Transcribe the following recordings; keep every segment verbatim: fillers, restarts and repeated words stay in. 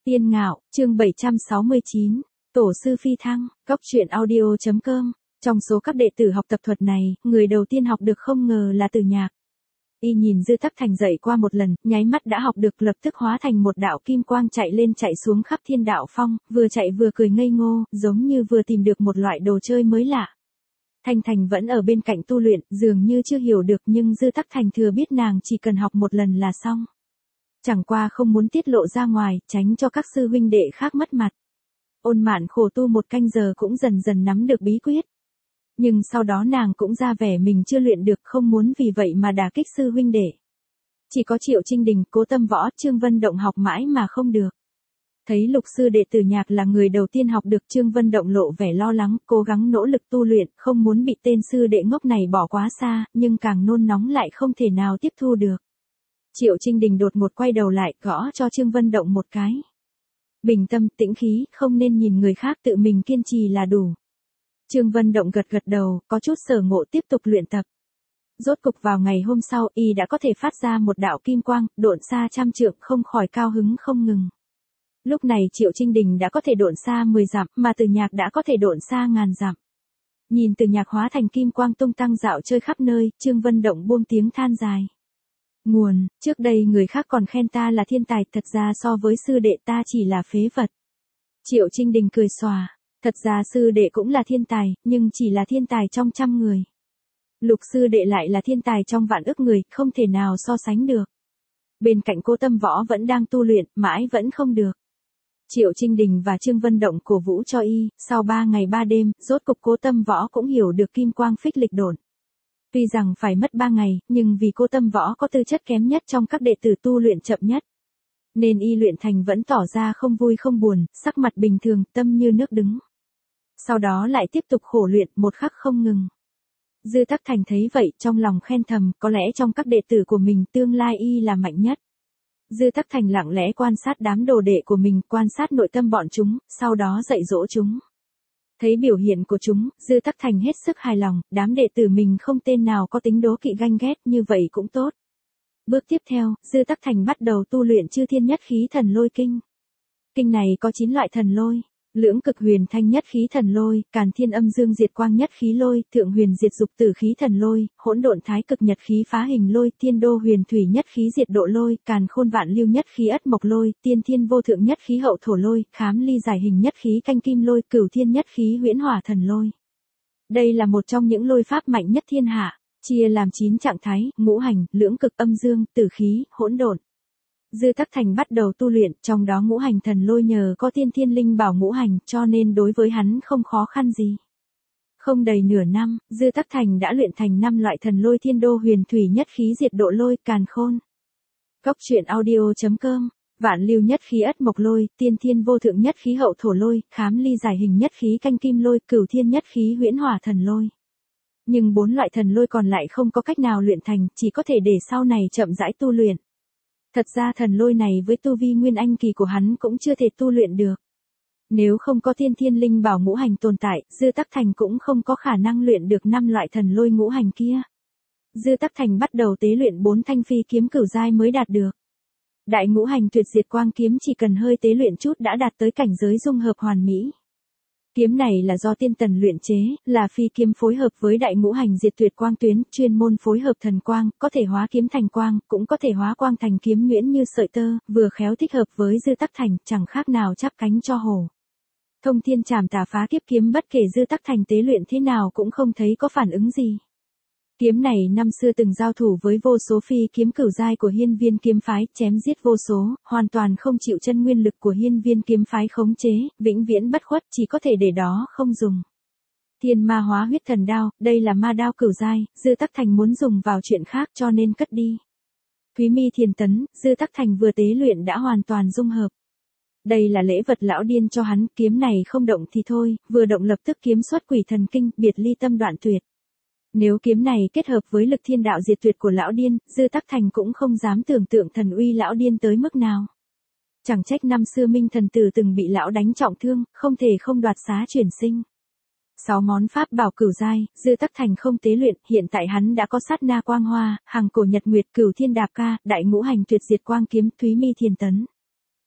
Tiên Ngạo, chương bảy trăm sáu mươi chín, Tổ sư Phi Thăng, Góc truyện audio.com. Trong số các đệ tử học tập thuật này, người đầu tiên học được không ngờ là Từ Nhạc. Y nhìn Dư Tắc Thành dạy qua một lần, nháy mắt đã học được, lập tức hóa thành một đạo kim quang chạy lên chạy xuống khắp thiên đạo phong, vừa chạy vừa cười ngây ngô, giống như vừa tìm được một loại đồ chơi mới lạ. Thanh Thành vẫn ở bên cạnh tu luyện, dường như chưa hiểu được, nhưng Dư Tắc Thành thừa biết nàng chỉ cần học một lần là xong. Chẳng qua không muốn tiết lộ ra ngoài, tránh cho các sư huynh đệ khác mất mặt. Ôn Mạn khổ tu một canh giờ cũng dần dần nắm được bí quyết. Nhưng sau đó nàng cũng ra vẻ mình chưa luyện được, không muốn vì vậy mà đả kích sư huynh đệ. Chỉ có Triệu Trinh Đình, Cố Tâm Võ, Trương Vân Động học mãi mà không được. Thấy lục sư đệ Từ Nhạc là người đầu tiên học được, Trương Vân Động lộ vẻ lo lắng, cố gắng nỗ lực tu luyện, không muốn bị tên sư đệ ngốc này bỏ quá xa, nhưng càng nôn nóng lại không thể nào tiếp thu được. Triệu Trinh Đình đột ngột quay đầu lại, gõ cho Trương Vân Động một cái. Bình tâm, tĩnh khí, không nên nhìn người khác, tự mình kiên trì là đủ. Trương Vân Động gật gật đầu, có chút sở ngộ tiếp tục luyện tập. Rốt cục vào ngày hôm sau, y đã có thể phát ra một đạo kim quang, độn xa trăm trượng, không khỏi cao hứng không ngừng. Lúc này Triệu Trinh Đình đã có thể độn xa mười dặm, mà Từ Nhạc đã có thể độn xa ngàn dặm. Nhìn Từ Nhạc hóa thành kim quang tung tăng dạo chơi khắp nơi, Trương Vân Động buông tiếng than dài. Nguồn, trước đây người khác còn khen ta là thiên tài, thật ra so với sư đệ ta chỉ là phế vật. Triệu Trinh Đình cười xòa, thật ra sư đệ cũng là thiên tài, nhưng chỉ là thiên tài trong trăm người. Lục sư đệ lại là thiên tài trong vạn ức người, không thể nào so sánh được. Bên cạnh Cố Tâm Võ vẫn đang tu luyện, mãi vẫn không được. Triệu Trinh Đình và Trương Vân Động cổ vũ cho y, sau ba ngày ba đêm, rốt cục Cố Tâm Võ cũng hiểu được kim quang phích lịch độn. Tuy rằng phải mất ba ngày, nhưng vì Cố Tâm Võ có tư chất kém nhất trong các đệ tử tu luyện chậm nhất, nên y luyện thành vẫn tỏ ra không vui không buồn, sắc mặt bình thường, tâm như nước đứng. Sau đó lại tiếp tục khổ luyện, một khắc không ngừng. Dư Tắc Thành thấy vậy, trong lòng khen thầm, có lẽ trong các đệ tử của mình, tương lai y là mạnh nhất. Dư Tắc Thành lặng lẽ quan sát đám đồ đệ của mình, quan sát nội tâm bọn chúng, sau đó dạy dỗ chúng. Thấy biểu hiện của chúng, Dư Tắc Thành hết sức hài lòng, đám đệ tử mình không tên nào có tính đố kỵ ganh ghét, như vậy cũng tốt. Bước tiếp theo, Dư Tắc Thành bắt đầu tu luyện Chư Thiên Nhất Khí Thần Lôi Kinh. Kinh này có chín loại thần lôi: Lưỡng Cực Huyền Thanh Nhất Khí Thần Lôi, Càn Thiên Âm Dương Diệt Quang Nhất Khí Lôi, Thượng Huyền Diệt Dục Tử Khí Thần Lôi, Hỗn Độn Thái Cực Nhật Khí Phá Hình Lôi, Thiên Đô Huyền Thủy Nhất Khí Diệt Độ Lôi, Càn Khôn Vạn Lưu Nhất Khí Ất Mộc Lôi, Tiên Thiên Vô Thượng Nhất Khí Hậu Thổ Lôi, Khám Ly Giải Hình Nhất Khí Canh Kim Lôi, Cửu Thiên Nhất Khí Huyễn Hỏa Thần Lôi. Đây là một trong những lôi pháp mạnh nhất thiên hạ, chia làm chín trạng thái: ngũ hành, lưỡng cực, âm dương, tử khí, hỗn độn. Dư Tắc Thành bắt đầu tu luyện, trong đó ngũ hành thần lôi nhờ có tiên thiên linh bảo ngũ hành, cho nên đối với hắn không khó khăn gì. Không đầy nửa năm, Dư Tắc Thành đã luyện thành năm loại thần lôi: Thiên Đô Huyền Thủy Nhất Khí Diệt Độ Lôi, Càn Khôn. Góc truyện audio.com. Vạn Lưu Nhất Khí Ất Mộc Lôi, Tiên Thiên Vô Thượng Nhất Khí Hậu Thổ Lôi, Khám Ly Giải Hình Nhất Khí Canh Kim Lôi, Cửu Thiên Nhất Khí Huyễn Hỏa Thần Lôi. Nhưng bốn loại thần lôi còn lại không có cách nào luyện thành, chỉ có thể để sau này chậm rãi tu luyện. Thật ra thần lôi này với tu vi nguyên anh kỳ của hắn cũng chưa thể tu luyện được. Nếu không có tiên thiên linh bảo ngũ hành tồn tại, Dư Tắc Thành cũng không có khả năng luyện được năm loại thần lôi ngũ hành kia. Dư Tắc Thành bắt đầu tế luyện bốn thanh phi kiếm cửu giai mới đạt được. Đại ngũ hành tuyệt diệt quang kiếm chỉ cần hơi tế luyện chút đã đạt tới cảnh giới dung hợp hoàn mỹ. Kiếm này là do Tiên Tần luyện chế, là phi kiếm phối hợp với đại ngũ hành diệt tuyệt quang tuyến, chuyên môn phối hợp thần quang, có thể hóa kiếm thành quang, cũng có thể hóa quang thành kiếm nhuyễn như sợi tơ, vừa khéo thích hợp với Dư Tắc Thành, chẳng khác nào chắp cánh cho hổ. Thông Thiên Trảm Tà Phá Kiếp Kiếm bất kể Dư Tắc Thành tế luyện thế nào cũng không thấy có phản ứng gì. Kiếm này năm xưa từng giao thủ với vô số phi kiếm cửu giai của Hiên Viên kiếm phái, chém giết vô số, hoàn toàn không chịu chân nguyên lực của Hiên Viên kiếm phái khống chế, vĩnh viễn bất khuất, chỉ có thể để đó không dùng. Thiên Ma Hóa Huyết Thần Đao, đây là ma đao cửu giai, Dư Tắc Thành muốn dùng vào chuyện khác cho nên cất đi. Thúy Mi Thiền Tấn, Dư Tắc Thành vừa tế luyện đã hoàn toàn dung hợp. Đây là lễ vật lão điên cho hắn, kiếm này không động thì thôi, vừa động lập tức kiếm xuất Quỷ Thần Kinh, biệt ly tâm đoạn tuyệt. Nếu kiếm này kết hợp với lực thiên đạo diệt tuyệt của lão điên, Dư Tắc Thành cũng không dám tưởng tượng thần uy lão điên tới mức nào. Chẳng trách năm xưa Minh Thần Tử từng bị lão đánh trọng thương, không thể không đoạt xá chuyển sinh. Sáu món pháp bảo cửu giai, Dư Tắc Thành không tế luyện, hiện tại hắn đã có Sát Na Quang Hoa, Hàng Cổ Nhật Nguyệt, Cửu Thiên Đạp Ca, Đại Ngũ Hành Tuyệt Diệt Quang Kiếm, Thúy Mi Thiền Tấn.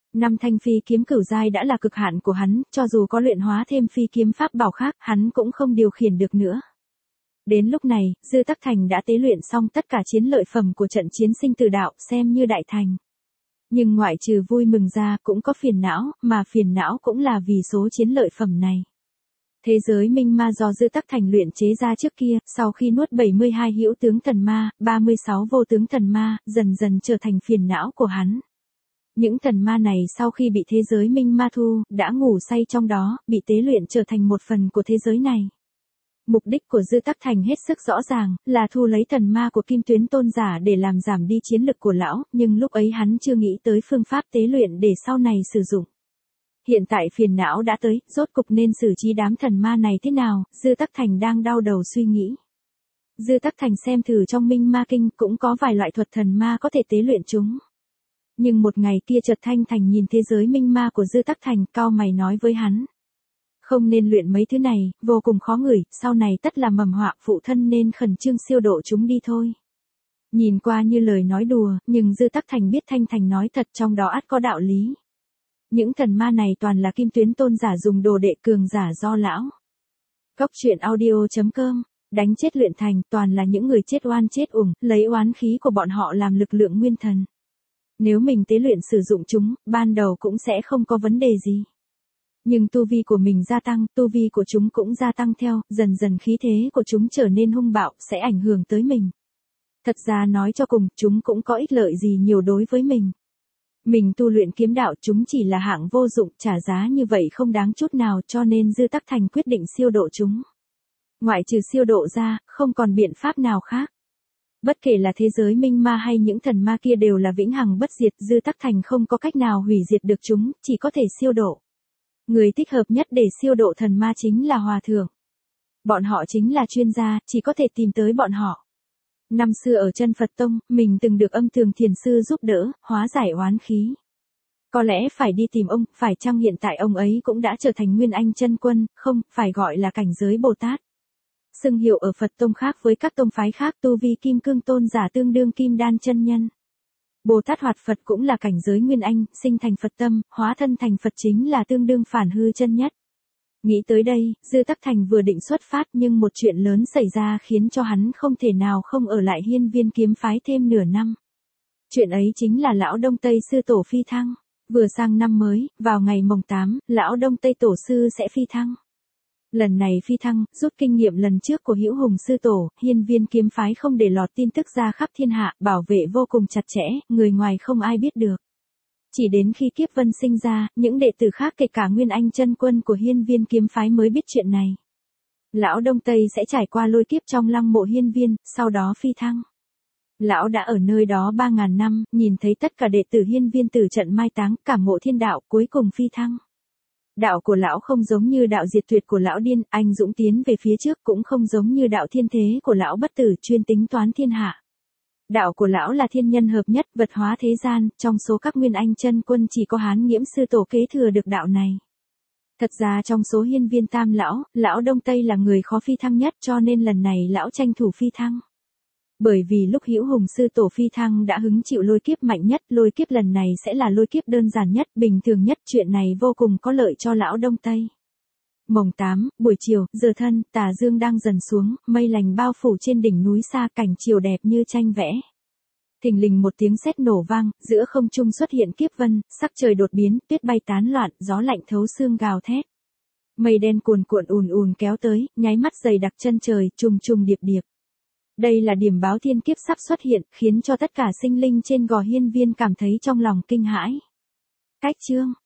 Năm thanh phi kiếm cửu giai đã là cực hạn của hắn, cho dù có luyện hóa thêm phi kiếm pháp bảo khác, hắn cũng không điều khiển được nữa. Đến lúc này, Dư Tắc Thành đã tế luyện xong tất cả chiến lợi phẩm của trận chiến sinh tử đạo, xem như đại thành. Nhưng ngoại trừ vui mừng ra cũng có phiền não, mà phiền não cũng là vì số chiến lợi phẩm này. Thế giới minh ma do Dư Tắc Thành luyện chế ra trước kia, sau khi nuốt bảy mươi hai hữu tướng thần ma, ba mươi sáu vô tướng thần ma, dần dần trở thành phiền não của hắn. Những thần ma này sau khi bị thế giới minh ma thu, đã ngủ say trong đó, bị tế luyện trở thành một phần của thế giới này. Mục đích của Dư Tắc Thành hết sức rõ ràng, là thu lấy thần ma của Kim Tuyến Tôn giả để làm giảm đi chiến lực của lão, nhưng lúc ấy hắn chưa nghĩ tới phương pháp tế luyện để sau này sử dụng. Hiện tại phiền não đã tới, rốt cục nên xử trí đám thần ma này thế nào, Dư Tắc Thành đang đau đầu suy nghĩ. Dư Tắc Thành xem thử trong Minh Ma Kinh cũng có vài loại thuật thần ma có thể tế luyện chúng. Nhưng một ngày kia chợt Thanh Thành nhìn thế giới minh ma của Dư Tắc Thành, cau mày nói với hắn. Không nên luyện mấy thứ này, vô cùng khó ngửi, sau này tất là mầm họa, phụ thân nên khẩn trương siêu độ chúng đi thôi. Nhìn qua như lời nói đùa, nhưng Dư Tắc Thành biết Thanh Thành nói thật, trong đó ắt có đạo lý. Những thần ma này toàn là Kim Tuyến Tôn giả dùng đồ đệ cường giả do lão. Cốc truyện audio chấm com, đánh chết luyện thành, toàn là những người chết oan chết uổng, lấy oán khí của bọn họ làm lực lượng nguyên thần. Nếu mình tế luyện sử dụng chúng, ban đầu cũng sẽ không có vấn đề gì. Nhưng tu vi của mình gia tăng, tu vi của chúng cũng gia tăng theo, dần dần khí thế của chúng trở nên hung bạo, sẽ ảnh hưởng tới mình. Thật ra nói cho cùng, chúng cũng có ích lợi gì nhiều đối với mình. Mình tu luyện kiếm đạo, chúng chỉ là hạng vô dụng, trả giá như vậy không đáng chút nào, cho nên Dư Tắc Thành quyết định siêu độ chúng. Ngoại trừ siêu độ ra, không còn biện pháp nào khác. Bất kể là thế giới minh ma hay những thần ma kia đều là vĩnh hằng bất diệt, Dư Tắc Thành không có cách nào hủy diệt được chúng, chỉ có thể siêu độ. Người thích hợp nhất để siêu độ thần ma chính là hòa thượng. Bọn họ chính là chuyên gia, chỉ có thể tìm tới bọn họ. Năm xưa ở chân Phật Tông, mình từng được Âm Tường Thiền Sư giúp đỡ, hóa giải oán khí. Có lẽ phải đi tìm ông, phải chăng hiện tại ông ấy cũng đã trở thành Nguyên Anh chân quân, không, phải gọi là cảnh giới Bồ Tát. Xưng hiệu ở Phật Tông khác với các tông phái khác, tu vi Kim Cương Tôn giả tương đương Kim Đan chân nhân. Bồ Tát Hoạt Phật cũng là cảnh giới Nguyên Anh, sinh thành Phật tâm, hóa thân thành Phật chính là tương đương Phản Hư chân nhất. Nghĩ tới đây, Dư Tắc Thành vừa định xuất phát nhưng một chuyện lớn xảy ra khiến cho hắn không thể nào không ở lại Hiên Viên kiếm phái thêm nửa năm. Chuyện ấy chính là Lão Đông Tây Sư Tổ phi thăng. Vừa sang năm mới, vào ngày mồng tám, Lão Đông Tây Tổ Sư sẽ phi thăng. Lần này phi thăng, rút kinh nghiệm lần trước của Hữu Hùng Sư Tổ, Hiên Viên kiếm phái không để lọt tin tức ra khắp thiên hạ, bảo vệ vô cùng chặt chẽ, người ngoài không ai biết được. Chỉ đến khi Kiếp Vân sinh ra, những đệ tử khác kể cả Nguyên Anh chân quân của Hiên Viên kiếm phái mới biết chuyện này. Lão Đông Tây sẽ trải qua lôi kiếp trong lăng mộ Hiên Viên, sau đó phi thăng. Lão đã ở nơi đó ba ngàn năm, nhìn thấy tất cả đệ tử Hiên Viên tử trận mai táng, cảm ngộ thiên đạo, cuối cùng phi thăng. Đạo của lão không giống như đạo diệt tuyệt của lão điên, anh dũng tiến về phía trước, cũng không giống như đạo thiên thế của lão bất tử, chuyên tính toán thiên hạ. Đạo của lão là thiên nhân hợp nhất, vật hóa thế gian, trong số các Nguyên Anh chân quân chỉ có Hán Nghiễm Sư Tổ kế thừa được đạo này. Thật ra trong số Hiên Viên tam lão, Lão Đông Tây là người khó phi thăng nhất, cho nên lần này lão tranh thủ phi thăng. Bởi vì lúc Hữu Hùng Sư Tổ phi thăng đã hứng chịu lôi kiếp mạnh nhất, lôi kiếp lần này sẽ là lôi kiếp đơn giản nhất, bình thường nhất, chuyện này vô cùng có lợi cho Lão Đông Tây. Mồng tám, buổi chiều, giờ thân, tà dương đang dần xuống, mây lành bao phủ trên đỉnh núi xa, cảnh chiều đẹp như tranh vẽ. Thình lình một tiếng sét nổ vang, giữa không trung xuất hiện kiếp vân, sắc trời đột biến, tuyết bay tán loạn, gió lạnh thấu xương gào thét. Mây đen cuồn cuộn ùn ùn kéo tới, nháy mắt dày đặc chân trời, trùng trùng điệp điệp. Đây là điểm báo thiên kiếp sắp xuất hiện, khiến cho tất cả sinh linh trên gò Hiên Viên cảm thấy trong lòng kinh hãi. Cách chương